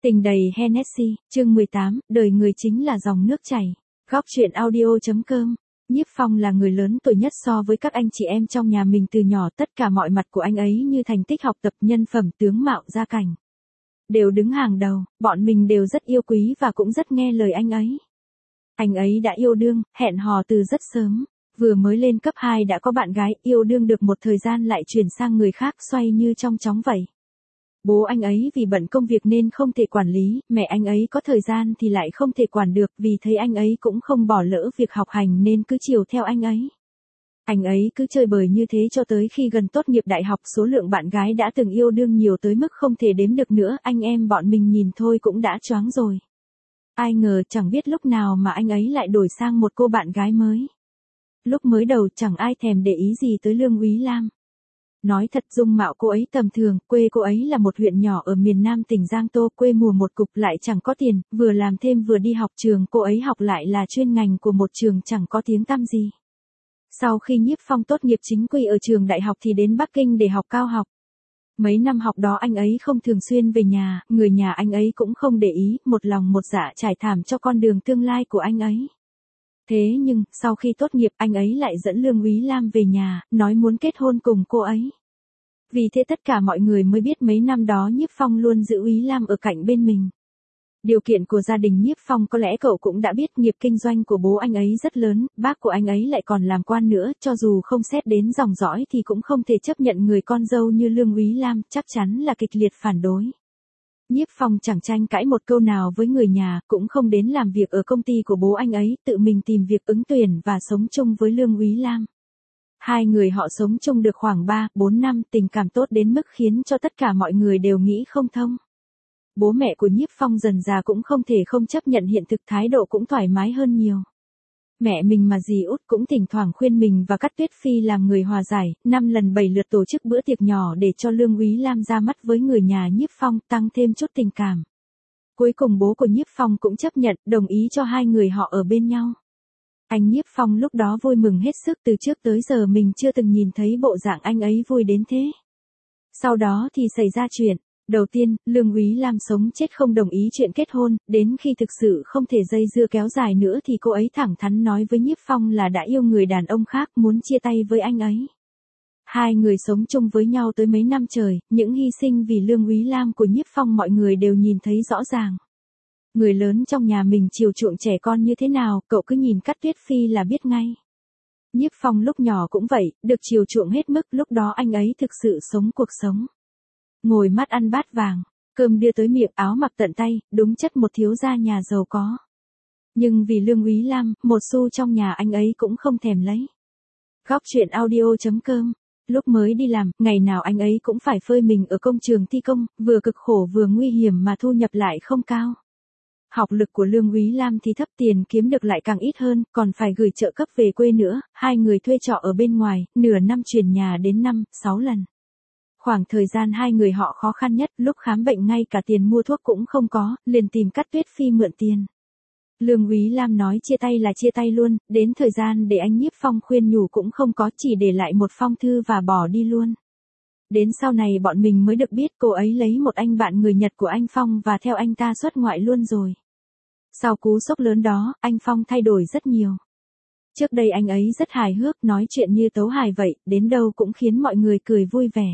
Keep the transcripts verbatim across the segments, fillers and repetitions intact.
Tình đầy Hennessy, chương mười tám, đời người chính là dòng nước chảy. Góc truyện audio.com. Nhiếp Phong là người lớn tuổi nhất so với các anh chị em trong nhà mình từ nhỏ, tất cả mọi mặt của anh ấy như thành tích học tập, nhân phẩm, tướng mạo, gia cảnh đều đứng hàng đầu, bọn mình đều rất yêu quý và cũng rất nghe lời anh ấy. Anh ấy đã yêu đương, hẹn hò từ rất sớm, vừa mới lên cấp hai đã có bạn gái, yêu đương được một thời gian lại chuyển sang người khác, xoay như trong chóng vậy. Bố anh ấy vì bận công việc nên không thể quản lý, mẹ anh ấy có thời gian thì lại không thể quản được, vì thấy anh ấy cũng không bỏ lỡ việc học hành nên cứ chiều theo anh ấy. Anh ấy cứ chơi bời như thế cho tới khi gần tốt nghiệp đại học, số lượng bạn gái đã từng yêu đương nhiều tới mức không thể đếm được nữa, anh em bọn mình nhìn thôi cũng đã choáng rồi. Ai ngờ chẳng biết lúc nào mà anh ấy lại đổi sang một cô bạn gái mới. Lúc mới đầu chẳng ai thèm để ý gì tới Lương Úy Lam. Nói thật, dung mạo cô ấy tầm thường, quê cô ấy là một huyện nhỏ ở miền Nam tỉnh Giang Tô, quê mùa một cục, lại chẳng có tiền, vừa làm thêm vừa đi học, trường cô ấy học lại là chuyên ngành của một trường chẳng có tiếng tăm gì. Sau khi Nhiếp Phong tốt nghiệp chính quy ở trường đại học thì đến Bắc Kinh để học cao học. Mấy năm học đó anh ấy không thường xuyên về nhà, người nhà anh ấy cũng không để ý, một lòng một dạ trải thảm cho con đường tương lai của anh ấy. Thế nhưng, sau khi tốt nghiệp anh ấy lại dẫn Lương Úy Lam về nhà, nói muốn kết hôn cùng cô ấy. Vì thế tất cả mọi người mới biết mấy năm đó Nhiếp Phong luôn giữ Úy Lam ở cạnh bên mình. Điều kiện của gia đình Nhiếp Phong có lẽ cậu cũng đã biết, nghiệp kinh doanh của bố anh ấy rất lớn, bác của anh ấy lại còn làm quan nữa, cho dù không xét đến dòng dõi thì cũng không thể chấp nhận người con dâu như Lương Úy Lam, chắc chắn là kịch liệt phản đối. Nhiếp Phong chẳng tranh cãi một câu nào với người nhà, cũng không đến làm việc ở công ty của bố anh ấy, tự mình tìm việc ứng tuyển và sống chung với Lương Úy Lam. Hai người họ sống chung được khoảng ba, bốn năm, tình cảm tốt đến mức khiến cho tất cả mọi người đều nghĩ không thông. Bố mẹ của Nhiếp Phong dần già cũng không thể không chấp nhận hiện thực, thái độ cũng thoải mái hơn nhiều. Mẹ mình mà dì út cũng thỉnh thoảng khuyên mình và Cát Tuyết Phi làm người hòa giải, năm lần bảy lượt tổ chức bữa tiệc nhỏ để cho Lương Úy Lam ra mắt với người nhà Nhiếp Phong, tăng thêm chút tình cảm. Cuối cùng bố của Nhiếp Phong cũng chấp nhận, đồng ý cho hai người họ ở bên nhau. Anh Nhiếp Phong lúc đó vui mừng hết sức, từ trước tới giờ mình chưa từng nhìn thấy bộ dạng anh ấy vui đến thế. Sau đó thì xảy ra chuyện. Đầu tiên, Lương Úy Lam sống chết không đồng ý chuyện kết hôn, đến khi thực sự không thể dây dưa kéo dài nữa thì cô ấy thẳng thắn nói với Nhiếp Phong là đã yêu người đàn ông khác, muốn chia tay với anh ấy. Hai người sống chung với nhau tới mấy năm trời, những hy sinh vì Lương Úy Lam của Nhiếp Phong mọi người đều nhìn thấy rõ ràng. Người lớn trong nhà mình chiều chuộng trẻ con như thế nào, cậu cứ nhìn Cát Tuyết Phi là biết ngay. Nhiếp Phong lúc nhỏ cũng vậy, được chiều chuộng hết mức, lúc đó anh ấy thực sự sống cuộc sống. Ngồi mắt ăn bát vàng, cơm đưa tới miệng, áo mặc tận tay, đúng chất một thiếu gia nhà giàu có. Nhưng vì Lương Úy Lam, một xu trong nhà anh ấy cũng không thèm lấy. Góc truyện audio.com. Lúc mới đi làm, ngày nào anh ấy cũng phải phơi mình ở công trường thi công, vừa cực khổ vừa nguy hiểm mà thu nhập lại không cao. Học lực của Lương Úy Lam thì thấp, tiền kiếm được lại càng ít hơn, còn phải gửi trợ cấp về quê nữa, hai người thuê trọ ở bên ngoài, nửa năm chuyển nhà đến năm, sáu lần. Khoảng thời gian hai người họ khó khăn nhất, lúc khám bệnh ngay cả tiền mua thuốc cũng không có, liền tìm Cát Tuyết Phi mượn tiền. Lương Úy Lam nói chia tay là chia tay luôn, đến thời gian để anh Nhiếp Phong khuyên nhủ cũng không có, chỉ để lại một phong thư và bỏ đi luôn. Đến sau này bọn mình mới được biết cô ấy lấy một anh bạn người Nhật của anh Phong và theo anh ta xuất ngoại luôn rồi. Sau cú sốc lớn đó, anh Phong thay đổi rất nhiều. Trước đây anh ấy rất hài hước, nói chuyện như tấu hài vậy, đến đâu cũng khiến mọi người cười vui vẻ.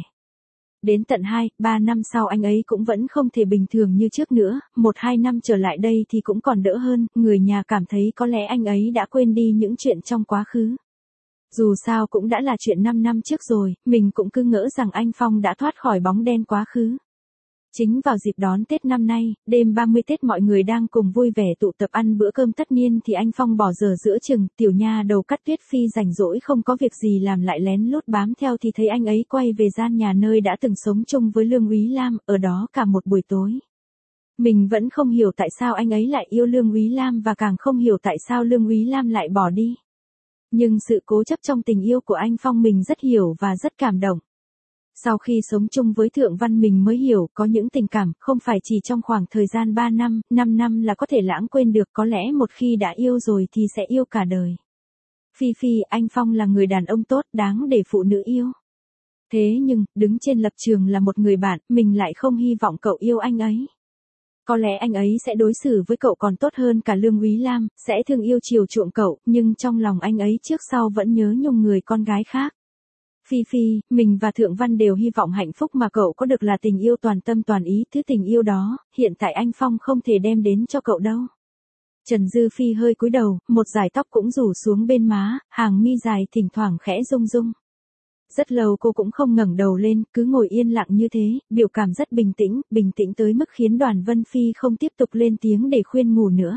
Đến tận hai, ba năm sau anh ấy cũng vẫn không thể bình thường như trước nữa, một hai năm trở lại đây thì cũng còn đỡ hơn, người nhà cảm thấy có lẽ anh ấy đã quên đi những chuyện trong quá khứ. Dù sao cũng đã là chuyện năm năm trước rồi, mình cũng cứ ngỡ rằng anh Phong đã thoát khỏi bóng đen quá khứ. Chính vào dịp đón Tết năm nay, đêm ba mươi Tết mọi người đang cùng vui vẻ tụ tập ăn bữa cơm tất niên thì anh Phong bỏ giờ giữa chừng, tiểu nha đầu Cát Tuyết Phi rảnh rỗi không có việc gì làm lại lén lút bám theo thì thấy anh ấy quay về gian nhà nơi đã từng sống chung với Lương Úy Lam, ở đó cả một buổi tối. Mình vẫn không hiểu tại sao anh ấy lại yêu Lương Úy Lam và càng không hiểu tại sao Lương Úy Lam lại bỏ đi. Nhưng sự cố chấp trong tình yêu của anh Phong mình rất hiểu và rất cảm động. Sau khi sống chung với Thượng Văn mình mới hiểu, có những tình cảm, không phải chỉ trong khoảng thời gian ba năm, năm năm là có thể lãng quên được, có lẽ một khi đã yêu rồi thì sẽ yêu cả đời. Phi Phi, anh Phong là người đàn ông tốt, đáng để phụ nữ yêu. Thế nhưng, đứng trên lập trường là một người bạn, mình lại không hy vọng cậu yêu anh ấy. Có lẽ anh ấy sẽ đối xử với cậu còn tốt hơn cả Lương Úy Lam, sẽ thương yêu chiều chuộng cậu, nhưng trong lòng anh ấy trước sau vẫn nhớ nhung người con gái khác. Phi Phi, mình và Thượng Văn đều hy vọng hạnh phúc mà cậu có được là tình yêu toàn tâm toàn ý, thứ tình yêu đó, hiện tại anh Phong không thể đem đến cho cậu đâu. Trần Dư Phi hơi cúi đầu, một dải tóc cũng rủ xuống bên má, hàng mi dài thỉnh thoảng khẽ rung rung. Rất lâu cô cũng không ngẩng đầu lên, cứ ngồi yên lặng như thế, biểu cảm rất bình tĩnh, bình tĩnh tới mức khiến Đoàn Vân Phi không tiếp tục lên tiếng để khuyên ngủ nữa.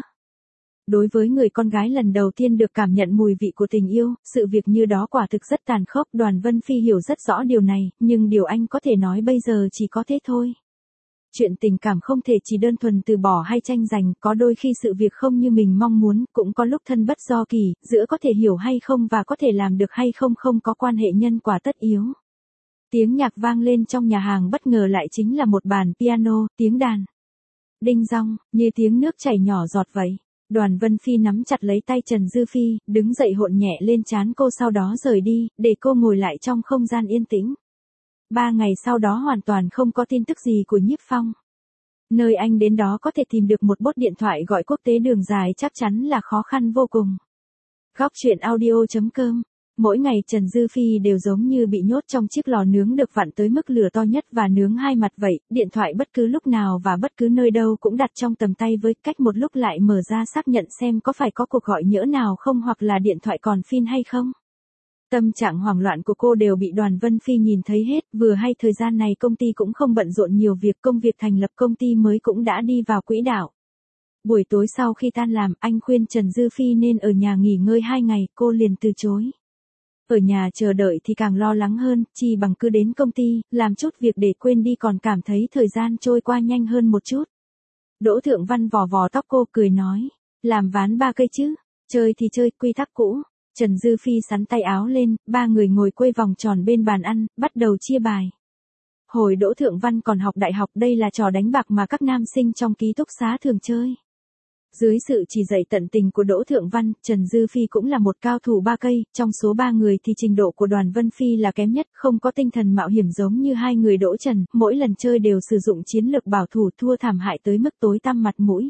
Đối với người con gái lần đầu tiên được cảm nhận mùi vị của tình yêu, sự việc như đó quả thực rất tàn khốc. Đoàn Vân Phi hiểu rất rõ điều này, nhưng điều anh có thể nói bây giờ chỉ có thế thôi. Chuyện tình cảm không thể chỉ đơn thuần từ bỏ hay tranh giành, có đôi khi sự việc không như mình mong muốn, cũng có lúc thân bất do kỳ, giữa có thể hiểu hay không và có thể làm được hay không không có quan hệ nhân quả tất yếu. Tiếng nhạc vang lên trong nhà hàng, bất ngờ lại chính là một bàn piano, tiếng đàn. Đinh dong, như tiếng nước chảy nhỏ giọt vậy. Đoàn Vân Phi nắm chặt lấy tay Trần Dư Phi, đứng dậy hôn nhẹ lên trán cô, sau đó rời đi, để cô ngồi lại trong không gian yên tĩnh. Ba ngày sau đó hoàn toàn không có tin tức gì của Nhiếp Phong. Nơi anh đến đó có thể tìm được một bốt điện thoại gọi quốc tế đường dài chắc chắn là khó khăn vô cùng. Góc truyện audio chấm com. Mỗi ngày Trần Dư Phi đều giống như bị nhốt trong chiếc lò nướng được vặn tới mức lửa to nhất và nướng hai mặt vậy, điện thoại bất cứ lúc nào và bất cứ nơi đâu cũng đặt trong tầm tay, với cách một lúc lại mở ra xác nhận xem có phải có cuộc gọi nhỡ nào không hoặc là điện thoại còn pin hay không. Tâm trạng hoảng loạn của cô đều bị Đoàn Vân Phi nhìn thấy hết, vừa hay thời gian này công ty cũng không bận rộn nhiều việc, công việc thành lập công ty mới cũng đã đi vào quỹ đạo. Buổi tối sau khi tan làm, anh khuyên Trần Dư Phi nên ở nhà nghỉ ngơi hai ngày, cô liền từ chối. Ở nhà chờ đợi thì càng lo lắng hơn, chi bằng cứ đến công ty, làm chút việc để quên đi, còn cảm thấy thời gian trôi qua nhanh hơn một chút. Đỗ Thượng Văn vò vò tóc cô, cười nói, làm ván ba cây chứ, chơi thì chơi, quy tắc cũ. Trần Dư Phi sắn tay áo lên, ba người ngồi quây vòng tròn bên bàn ăn, bắt đầu chia bài. Hồi Đỗ Thượng Văn còn học đại học, đây là trò đánh bạc mà các nam sinh trong ký túc xá thường chơi. Dưới sự chỉ dạy tận tình của Đỗ Thượng Văn, Trần Dư Phi cũng là một cao thủ ba cây, trong số ba người thì trình độ của Đoàn Vân Phi là kém nhất, không có tinh thần mạo hiểm giống như hai người Đỗ Trần, mỗi lần chơi đều sử dụng chiến lược bảo thủ, thua thảm hại tới mức tối tăm mặt mũi.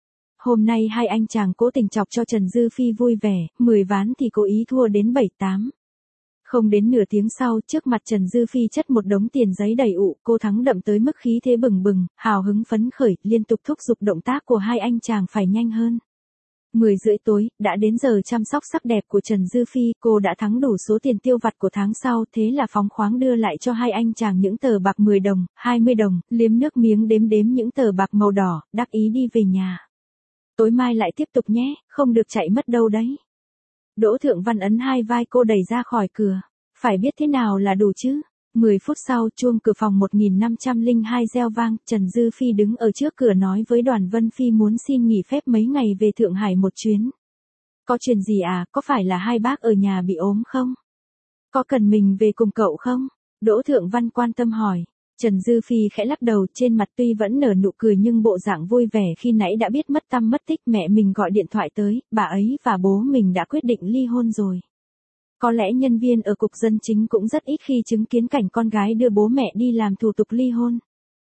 Hôm nay hai anh chàng cố tình chọc cho Trần Dư Phi vui vẻ, mười ván thì cố ý thua đến bảy tám. Không đến nửa tiếng sau, trước mặt Trần Dư Phi chất một đống tiền giấy đầy ụ, cô thắng đậm tới mức khí thế bừng bừng, hào hứng phấn khởi, liên tục thúc giục động tác của hai anh chàng phải nhanh hơn. Mười rưỡi tối, đã đến giờ chăm sóc sắc đẹp của Trần Dư Phi, cô đã thắng đủ số tiền tiêu vặt của tháng sau, thế là phóng khoáng đưa lại cho hai anh chàng những tờ bạc mười đồng, hai mươi đồng, liếm nước miếng đếm đếm những tờ bạc màu đỏ, đắc ý đi về nhà. Tối mai lại tiếp tục nhé, không được chạy mất đâu đấy. Đỗ Thượng Văn ấn hai vai cô đẩy ra khỏi cửa. Phải biết thế nào là đủ chứ. Mười phút sau, chuông cửa phòng một nghìn năm trăm lẻ hai reo vang, Trần Dư Phi đứng ở trước cửa nói với Đoàn Vân Phi muốn xin nghỉ phép mấy ngày về Thượng Hải một chuyến. Có chuyện gì à, có phải là hai bác ở nhà bị ốm không? Có cần mình về cùng cậu không? Đỗ Thượng Văn quan tâm hỏi. Trần Dư Phi khẽ lắc đầu, trên mặt tuy vẫn nở nụ cười nhưng bộ dạng vui vẻ khi nãy đã biết mất tăm mất tích, mẹ mình gọi điện thoại tới, bà ấy và bố mình đã quyết định ly hôn rồi. Có lẽ nhân viên ở cục dân chính cũng rất ít khi chứng kiến cảnh con gái đưa bố mẹ đi làm thủ tục ly hôn.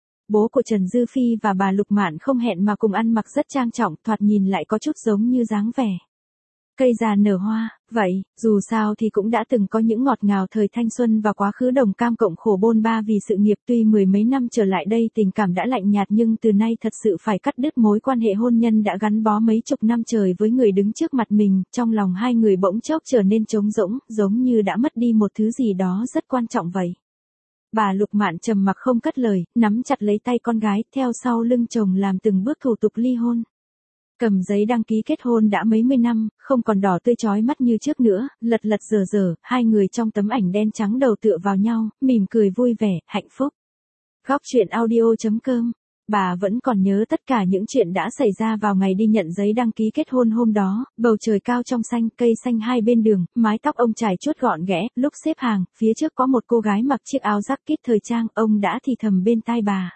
Bố của Trần Dư Phi và bà Lục Mạn không hẹn mà cùng ăn mặc rất trang trọng, thoạt nhìn lại có chút giống như dáng vẻ cây già nở hoa. Vậy, dù sao thì cũng đã từng có những ngọt ngào thời thanh xuân và quá khứ đồng cam cộng khổ bôn ba vì sự nghiệp, tuy mười mấy năm trở lại đây tình cảm đã lạnh nhạt nhưng từ nay thật sự phải cắt đứt mối quan hệ hôn nhân đã gắn bó mấy chục năm trời với người đứng trước mặt mình, trong lòng hai người bỗng chốc trở nên trống rỗng, giống như đã mất đi một thứ gì đó rất quan trọng vậy. Bà Lục Mạn trầm mặc không cất lời, nắm chặt lấy tay con gái, theo sau lưng chồng làm từng bước thủ tục ly hôn. Cầm giấy đăng ký kết hôn đã mấy mươi năm, không còn đỏ tươi chói mắt như trước nữa, lật lật dở dở, hai người trong tấm ảnh đen trắng đầu tựa vào nhau, mỉm cười vui vẻ, hạnh phúc. Góc truyện audio chấm com. Bà vẫn còn nhớ tất cả những chuyện đã xảy ra vào ngày đi nhận giấy đăng ký kết hôn hôm đó, bầu trời cao trong xanh, cây xanh hai bên đường, mái tóc ông trải chuốt gọn ghẽ, lúc xếp hàng, phía trước có một cô gái mặc chiếc áo jacket thời trang, ông đã thì thầm bên tai bà.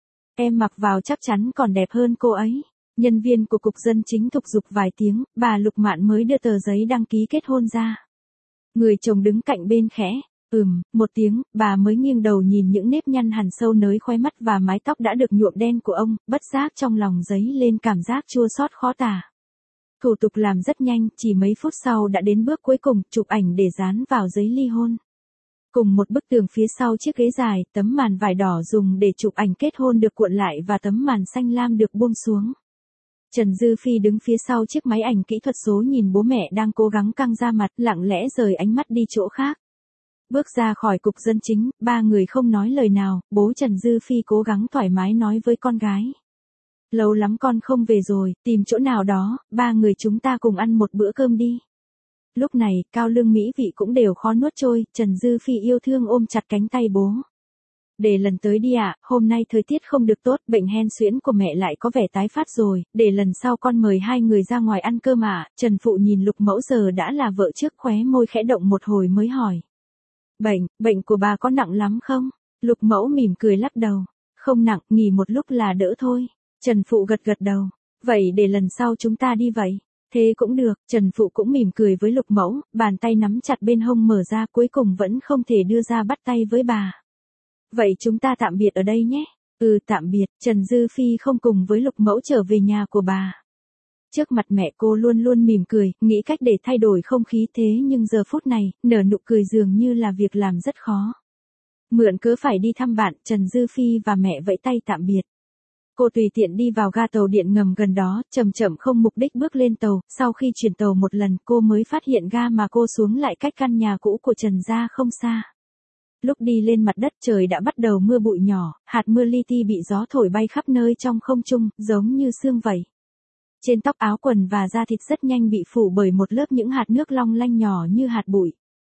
Em mặc vào chắc chắn còn đẹp hơn cô ấy. Nhân viên của cục dân chính thúc giục vài tiếng, bà Lục Mạn mới đưa tờ giấy đăng ký kết hôn ra. Người chồng đứng cạnh bên khẽ, Ừm, một tiếng, bà mới nghiêng đầu nhìn những nếp nhăn hằn sâu nới khóe mắt và mái tóc đã được nhuộm đen của ông, bất giác trong lòng dấy lên cảm giác chua xót khó tả. Thủ tục làm rất nhanh, chỉ mấy phút sau đã đến bước cuối cùng, chụp ảnh để dán vào giấy ly hôn. Cùng một bức tường phía sau chiếc ghế dài, tấm màn vải đỏ dùng để chụp ảnh kết hôn được cuộn lại và tấm màn xanh lam được buông xuống. Trần Dư Phi đứng phía sau chiếc máy ảnh kỹ thuật số nhìn bố mẹ đang cố gắng căng ra mặt, lặng lẽ rời ánh mắt đi chỗ khác. Bước ra khỏi cục dân chính, ba người không nói lời nào, bố Trần Dư Phi cố gắng thoải mái nói với con gái. Lâu lắm con không về rồi, tìm chỗ nào đó, ba người chúng ta cùng ăn một bữa cơm đi. Lúc này, cao lương mỹ vị cũng đều khó nuốt trôi, Trần Dư Phi yêu thương ôm chặt cánh tay bố. Để lần tới đi ạ, à, hôm nay thời tiết không được tốt, bệnh hen suyễn của mẹ lại có vẻ tái phát rồi, để lần sau con mời hai người ra ngoài ăn cơm ạ. À. Trần Phụ nhìn Lục Mẫu giờ đã là vợ trước khóe môi khẽ động một hồi mới hỏi. Bệnh, bệnh của bà có nặng lắm không? Lục Mẫu mỉm cười lắc đầu. Không nặng, nghỉ một lúc là đỡ thôi. Trần Phụ gật gật đầu. Vậy để lần sau chúng ta đi vậy. Thế cũng được, Trần Phụ cũng mỉm cười với Lục Mẫu, bàn tay nắm chặt bên hông mở ra cuối cùng vẫn không thể đưa ra bắt tay với bà. Vậy chúng ta tạm biệt ở đây nhé. Ừ tạm biệt, Trần Dư Phi không cùng với Lục Mẫu trở về nhà của bà. Trước mặt mẹ cô luôn luôn mỉm cười, nghĩ cách để thay đổi không khí thế nhưng giờ phút này, nở nụ cười dường như là việc làm rất khó. Mượn cớ phải đi thăm bạn, Trần Dư Phi và mẹ vẫy tay tạm biệt. Cô tùy tiện đi vào ga tàu điện ngầm gần đó, chậm chậm không mục đích bước lên tàu, sau khi chuyển tàu một lần cô mới phát hiện ga mà cô xuống lại cách căn nhà cũ của Trần gia không xa. Lúc đi lên mặt đất trời đã bắt đầu mưa bụi nhỏ, hạt mưa li ti bị gió thổi bay khắp nơi trong không trung, giống như sương vậy. Trên tóc áo quần và da thịt rất nhanh bị phủ bởi một lớp những hạt nước long lanh nhỏ như hạt bụi.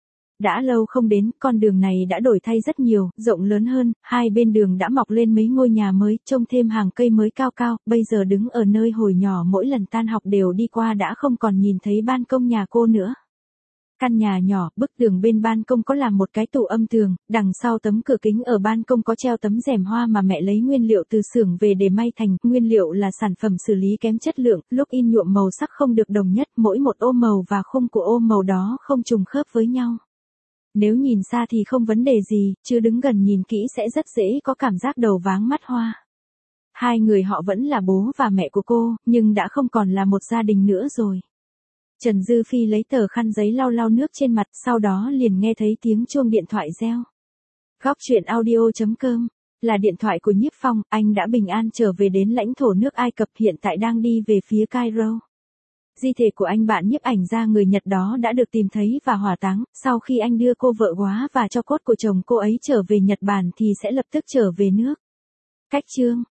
Đã lâu không đến, con đường này đã đổi thay rất nhiều, rộng lớn hơn, hai bên đường đã mọc lên mấy ngôi nhà mới, trông thêm hàng cây mới cao cao, bây giờ đứng ở nơi hồi nhỏ mỗi lần tan học đều đi qua đã không còn nhìn thấy ban công nhà cô nữa. Căn nhà nhỏ, bức tường bên ban công có làm một cái tủ âm tường, đằng sau tấm cửa kính ở ban công có treo tấm rèm hoa mà mẹ lấy nguyên liệu từ xưởng về để may thành, nguyên liệu là sản phẩm xử lý kém chất lượng, lúc in nhuộm màu sắc không được đồng nhất, mỗi một ô màu và khung của ô màu đó không trùng khớp với nhau. Nếu nhìn xa thì không vấn đề gì, chứ đứng gần nhìn kỹ sẽ rất dễ có cảm giác đầu váng mắt hoa. Hai người họ vẫn là bố và mẹ của cô, nhưng đã không còn là một gia đình nữa rồi. Trần Dư Phi lấy tờ khăn giấy lau lau nước trên mặt, sau đó liền nghe thấy tiếng chuông điện thoại reo. Góc truyện audio chấm com, là điện thoại của Nhiếp Phong, anh đã bình an trở về đến lãnh thổ nước Ai Cập, hiện tại đang đi về phía Cairo. Di thể của anh bạn nhiếp ảnh gia người Nhật đó đã được tìm thấy và hỏa táng, sau khi anh đưa cô vợ góa và cho cốt của chồng cô ấy trở về Nhật Bản thì sẽ lập tức trở về nước. Cách chương